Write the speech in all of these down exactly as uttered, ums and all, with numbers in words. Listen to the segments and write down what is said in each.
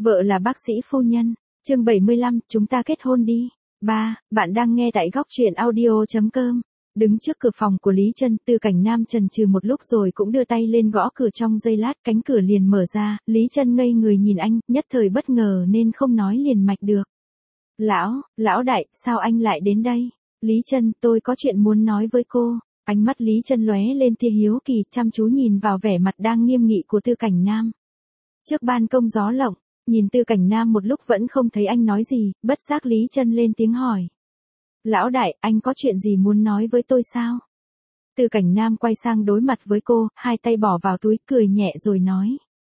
Vợ là bác sĩ phu nhân. Chương bảy mươi lăm, chúng ta kết hôn đi. ba. Bạn đang nghe tại góc truyện audio chấm com. Đứng trước cửa phòng của Lý Chân, Tư Cảnh Nam chần chừ một lúc rồi cũng đưa tay lên gõ cửa, trong giây lát cánh cửa liền mở ra, Lý Chân ngây người nhìn anh, nhất thời bất ngờ nên không nói liền mạch được. Lão, lão đại, sao anh lại đến đây? Lý Chân, tôi có chuyện muốn nói với cô. Ánh mắt Lý Chân lóe lên tia hiếu kỳ, chăm chú nhìn vào vẻ mặt đang nghiêm nghị của Tư Cảnh Nam. Trước ban công gió lộng, nhìn Tư Cảnh Nam một lúc vẫn không thấy anh nói gì, bất giác Lý Chân lên tiếng hỏi. Lão đại, anh có chuyện gì muốn nói với tôi sao? Tư Cảnh Nam quay sang đối mặt với cô, hai tay bỏ vào túi, cười nhẹ rồi nói.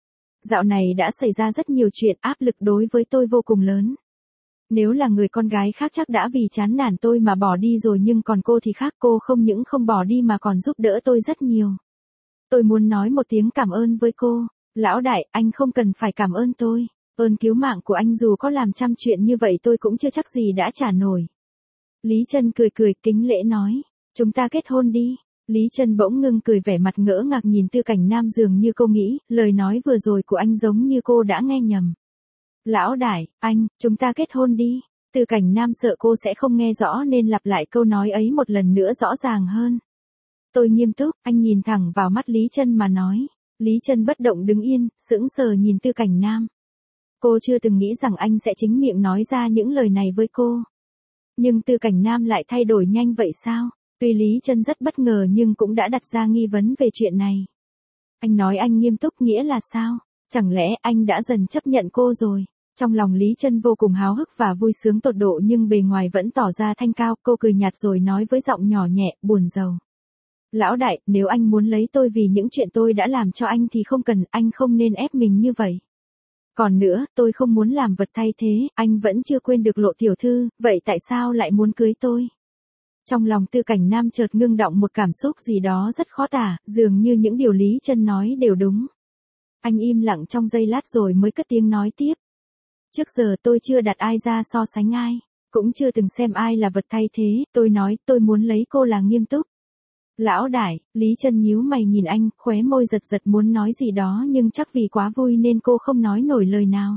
Dạo này đã xảy ra rất nhiều chuyện, áp lực đối với tôi vô cùng lớn. Nếu là người con gái khác chắc đã vì chán nản tôi mà bỏ đi rồi, nhưng còn cô thì khác, cô không những không bỏ đi mà còn giúp đỡ tôi rất nhiều. Tôi muốn nói một tiếng cảm ơn với cô. Lão đại, anh không cần phải cảm ơn tôi. Ơn cứu mạng của anh dù có làm trăm chuyện như vậy tôi cũng chưa chắc gì đã trả nổi. Lý Chân cười cười kính lễ nói. Chúng ta kết hôn đi. Lý Chân bỗng ngưng cười, vẻ mặt ngỡ ngác nhìn Tư Cảnh Nam, dường như cô nghĩ, lời nói vừa rồi của anh giống như cô đã nghe nhầm. Lão đại, anh, chúng ta kết hôn đi. Tư Cảnh Nam sợ cô sẽ không nghe rõ nên lặp lại câu nói ấy một lần nữa rõ ràng hơn. Tôi nghiêm túc, anh nhìn thẳng vào mắt Lý Chân mà nói. Lý Chân bất động đứng yên, sững sờ nhìn Tư Cảnh Nam. Cô chưa từng nghĩ rằng anh sẽ chính miệng nói ra những lời này với cô. Nhưng Tư Cảnh Nam lại thay đổi nhanh vậy sao? Tuy Lý Chân rất bất ngờ nhưng cũng đã đặt ra nghi vấn về chuyện này. Anh nói anh nghiêm túc nghĩa là sao? Chẳng lẽ anh đã dần chấp nhận cô rồi? Trong lòng Lý Chân vô cùng háo hức và vui sướng tột độ, nhưng bề ngoài vẫn tỏ ra thanh cao. Cô cười nhạt rồi nói với giọng nhỏ nhẹ, buồn rầu. Lão đại, nếu anh muốn lấy tôi vì những chuyện tôi đã làm cho anh thì không cần, anh không nên ép mình như vậy. Còn nữa, tôi không muốn làm vật thay thế, anh vẫn chưa quên được Lộ tiểu thư, vậy tại sao lại muốn cưới tôi? Trong lòng Tư Cảnh Nam chợt ngưng đọng một cảm xúc gì đó rất khó tả, dường như những điều Lý Chân nói đều đúng. Anh im lặng trong giây lát rồi mới cất tiếng nói tiếp. Trước giờ tôi chưa đặt ai ra so sánh ai, cũng chưa từng xem ai là vật thay thế, tôi nói tôi muốn lấy cô là nghiêm túc. Lão đại, Lý Chân nhíu mày nhìn anh, khóe môi giật giật muốn nói gì đó nhưng chắc vì quá vui nên cô không nói nổi lời nào.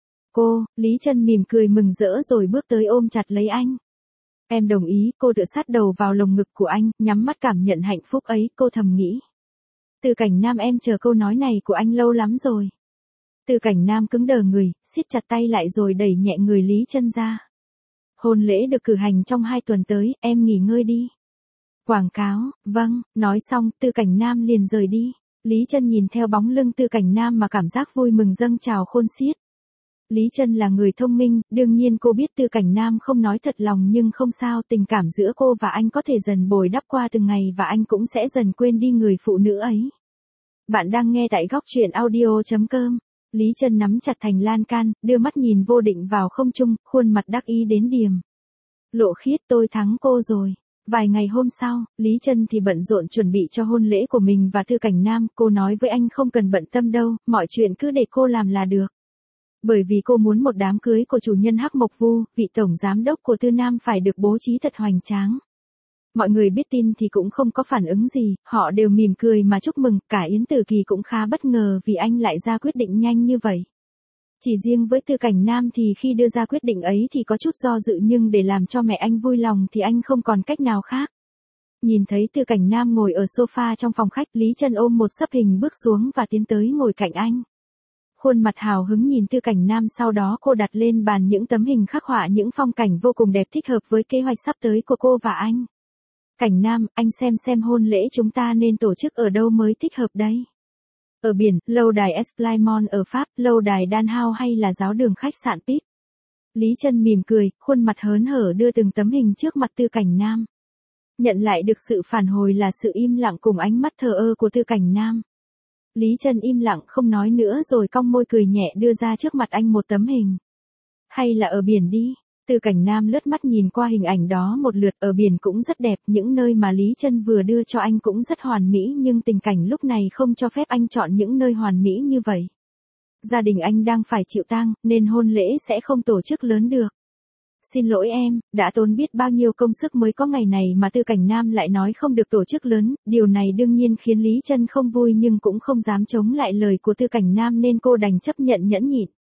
Cô, Lý Chân mỉm cười mừng rỡ rồi bước tới ôm chặt lấy anh. Em đồng ý, cô tựa sát đầu vào lồng ngực của anh, nhắm mắt cảm nhận hạnh phúc ấy, cô thầm nghĩ. Tư Cảnh Nam, em chờ câu nói này của anh lâu lắm rồi. Tư Cảnh Nam cứng đờ người, siết chặt tay lại rồi đẩy nhẹ người Lý Chân ra. Hôn lễ được cử hành trong hai tuần tới, em nghỉ ngơi đi. Quảng cáo, vâng, nói xong, Tư Cảnh Nam liền rời đi. Lý Chân nhìn theo bóng lưng Tư Cảnh Nam mà cảm giác vui mừng dâng trào khôn xiết. Lý Chân là người thông minh, đương nhiên cô biết Tư Cảnh Nam không nói thật lòng, nhưng không sao, tình cảm giữa cô và anh có thể dần bồi đắp qua từng ngày và anh cũng sẽ dần quên đi người phụ nữ ấy. Bạn đang nghe tại góc truyện audio chấm com. Lý Chân nắm chặt thành lan can, đưa mắt nhìn vô định vào không trung, khuôn mặt đắc ý đến điềm. Lộ Khiết, tôi thắng cô rồi. Vài ngày hôm sau, Lý Chân thì bận rộn chuẩn bị cho hôn lễ của mình và Tư Cảnh Nam, cô nói với anh không cần bận tâm đâu, mọi chuyện cứ để cô làm là được. Bởi vì cô muốn một đám cưới của chủ nhân Hắc Mộc Vu, vị tổng giám đốc của Tư Nam phải được bố trí thật hoành tráng. Mọi người biết tin thì cũng không có phản ứng gì, họ đều mỉm cười mà chúc mừng, cả Yến Tử Kỳ cũng khá bất ngờ vì anh lại ra quyết định nhanh như vậy. Chỉ riêng với Tư Cảnh Nam thì khi đưa ra quyết định ấy thì có chút do dự, nhưng để làm cho mẹ anh vui lòng thì anh không còn cách nào khác. Nhìn thấy Tư Cảnh Nam ngồi ở sofa trong phòng khách, Lý Chân ôm một xấp hình bước xuống và tiến tới ngồi cạnh anh. Khuôn mặt hào hứng nhìn Tư Cảnh Nam, sau đó cô đặt lên bàn những tấm hình khắc họa những phong cảnh vô cùng đẹp thích hợp với kế hoạch sắp tới của cô và anh. Cảnh Nam, anh xem xem hôn lễ chúng ta nên tổ chức ở đâu mới thích hợp đây? Ở biển, lâu đài Esplanade ở Pháp, lâu đài Danhau hay là giáo đường khách sạn Pip? Lý Chân mỉm cười, khuôn mặt hớn hở đưa từng tấm hình trước mặt Tư Cảnh Nam. Nhận lại được sự phản hồi là sự im lặng cùng ánh mắt thờ ơ của Tư Cảnh Nam. Lý Chân im lặng không nói nữa rồi cong môi cười nhẹ đưa ra trước mặt anh một tấm hình. Hay là ở biển đi? Tư Cảnh Nam lướt mắt nhìn qua hình ảnh đó một lượt, ở biển cũng rất đẹp, những nơi mà Lý Chân vừa đưa cho anh cũng rất hoàn mỹ, nhưng tình cảnh lúc này không cho phép anh chọn những nơi hoàn mỹ như vậy. Gia đình anh đang phải chịu tang, nên hôn lễ sẽ không tổ chức lớn được. Xin lỗi em, đã tốn biết bao nhiêu công sức mới có ngày này mà Tư Cảnh Nam lại nói không được tổ chức lớn, điều này đương nhiên khiến Lý Chân không vui nhưng cũng không dám chống lại lời của Tư Cảnh Nam nên cô đành chấp nhận nhẫn nhịn.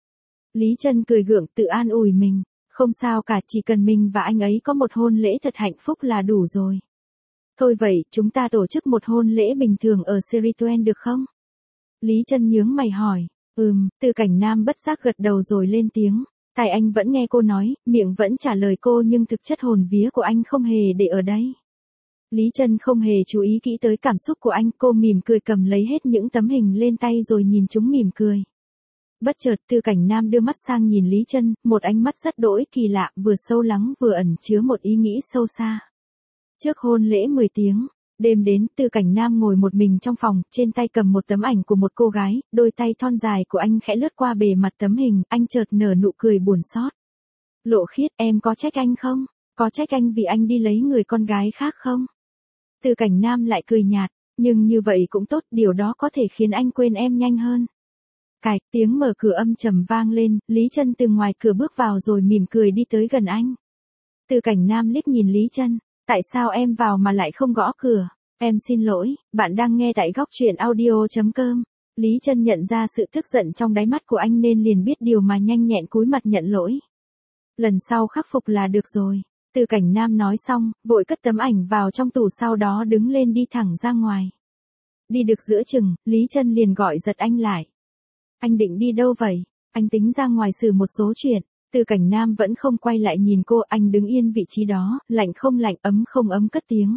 Lý Trân cười gượng tự an ủi mình. Không sao cả, chỉ cần mình và anh ấy có một hôn lễ thật hạnh phúc là đủ rồi. Thôi vậy, chúng ta tổ chức một hôn lễ bình thường ở Serituen được không? Lý Trân nhướng mày hỏi. Ừm, Từ Cảnh Nam bất giác gật đầu rồi lên tiếng. Tai anh vẫn nghe cô nói, miệng vẫn trả lời cô nhưng thực chất hồn vía của anh không hề để ở đây. Lý Trân không hề chú ý kỹ tới cảm xúc của anh, cô mỉm cười cầm lấy hết những tấm hình lên tay rồi nhìn chúng mỉm cười. Bất chợt Từ Cảnh Nam đưa mắt sang nhìn Lý Trân, một ánh mắt rất đỗi kỳ lạ, vừa sâu lắng vừa ẩn chứa một ý nghĩ sâu xa. Trước hôn lễ mười tiếng, đêm đến, Từ Cảnh Nam ngồi một mình trong phòng, trên tay cầm một tấm ảnh của một cô gái, đôi tay thon dài của anh khẽ lướt qua bề mặt tấm hình, anh chợt nở nụ cười buồn xót. Lộ Khiết, em có trách anh không? Có trách anh vì anh đi lấy người con gái khác không? Từ Cảnh Nam lại cười nhạt, nhưng như vậy cũng tốt, điều đó có thể khiến anh quên em nhanh hơn. Cạch, tiếng mở cửa âm trầm vang lên, Lý Trân từ ngoài cửa bước vào rồi mỉm cười đi tới gần anh. Từ Cảnh Nam liếc nhìn Lý Trân, tại sao em vào mà lại không gõ cửa? Em xin lỗi, bạn đang nghe tại góc truyện audio chấm com. Lý Trân nhận ra sự tức giận trong đáy mắt của anh nên liền biết điều mà nhanh nhẹn cúi mặt nhận lỗi. Lần sau khắc phục là được rồi. Từ Cảnh Nam nói xong, vội cất tấm ảnh vào trong tủ, sau đó đứng lên đi thẳng ra ngoài. Đi được giữa chừng, Lý Trân liền gọi giật anh lại. Anh định đi đâu vậy? Anh tính ra ngoài xử một số chuyện. Từ Cảnh Nam vẫn không quay lại nhìn cô, anh đứng yên vị trí đó, lạnh không lạnh, ấm không ấm cất tiếng.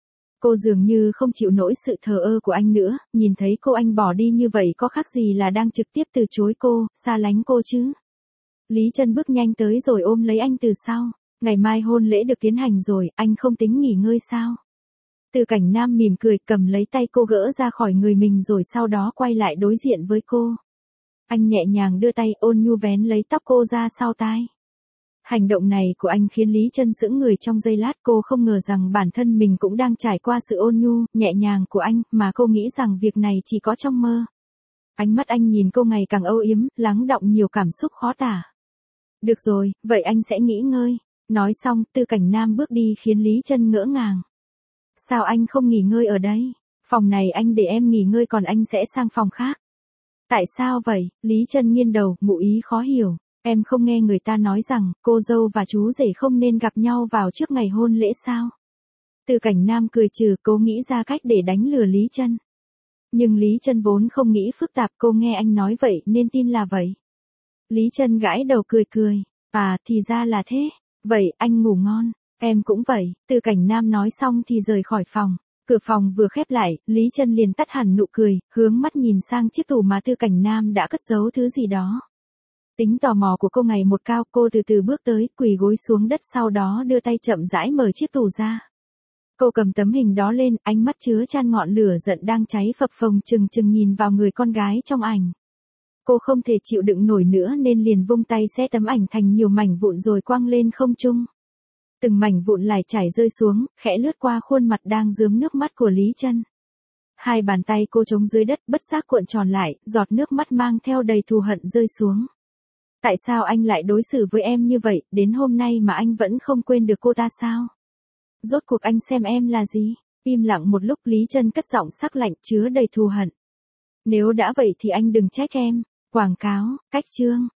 Cô dường như không chịu nổi sự thờ ơ của anh nữa, nhìn thấy cô anh bỏ đi như vậy có khác gì là đang trực tiếp từ chối cô, xa lánh cô chứ. Lý Trân bước nhanh tới rồi ôm lấy anh từ sau. Ngày mai hôn lễ được tiến hành rồi, anh không tính nghỉ ngơi sao? Từ Cảnh Nam mỉm cười cầm lấy tay cô gỡ ra khỏi người mình rồi sau đó quay lại đối diện với cô. Anh nhẹ nhàng đưa tay ôn nhu vén lấy tóc cô ra sau tai. Hành động này của anh khiến Lý Trân sững người trong giây lát, cô không ngờ rằng bản thân mình cũng đang trải qua sự ôn nhu, nhẹ nhàng của anh, mà cô nghĩ rằng việc này chỉ có trong mơ. Ánh mắt anh nhìn cô ngày càng âu yếm, lắng đọng nhiều cảm xúc khó tả. Được rồi, vậy anh sẽ nghỉ ngơi. Nói xong, Từ Cảnh Nam bước đi khiến Lý Trân ngỡ ngàng. Sao anh không nghỉ ngơi ở đây? Phòng này anh để em nghỉ ngơi còn anh sẽ sang phòng khác. Tại sao vậy? Lý Trân nghiêng đầu, ngụ ý khó hiểu. Em không nghe người ta nói rằng, cô dâu và chú rể không nên gặp nhau vào trước ngày hôn lễ sao? Từ Cảnh Nam cười trừ, cố nghĩ ra cách để đánh lừa Lý Trân. Nhưng Lý Trân vốn không nghĩ phức tạp, cô nghe anh nói vậy nên tin là vậy. Lý Trân gãi đầu cười cười. À, thì ra là thế. Vậy, anh ngủ ngon. Em cũng vậy. Từ Cảnh Nam nói xong thì rời khỏi phòng. Cửa phòng vừa khép lại, Lý Trân liền tắt hẳn nụ cười, hướng mắt nhìn sang chiếc tủ mà Từ Cảnh Nam đã cất giấu thứ gì đó. Tính tò mò của cô ngày một cao, cô từ từ bước tới, quỳ gối xuống đất, sau đó đưa tay chậm rãi mở chiếc tủ ra. Cô cầm tấm hình đó lên, ánh mắt chứa chan ngọn lửa giận đang cháy phập phồng chừng chừng nhìn vào người con gái trong ảnh. Cô không thể chịu đựng nổi nữa nên liền vung tay xé tấm ảnh thành nhiều mảnh vụn rồi quăng lên không trung. Từng mảnh vụn lải chảy rơi xuống, khẽ lướt qua khuôn mặt đang rướm nước mắt của Lý Trân. Hai bàn tay cô chống dưới đất bất giác cuộn tròn lại, giọt nước mắt mang theo đầy thù hận rơi xuống. Tại sao anh lại đối xử với em như vậy, đến hôm nay mà anh vẫn không quên được cô ta sao? Rốt cuộc anh xem em là gì? Im lặng một lúc, Lý Trân cất giọng sắc lạnh chứa đầy thù hận. Nếu đã vậy thì anh đừng trách em. Quảng cáo, cách chương.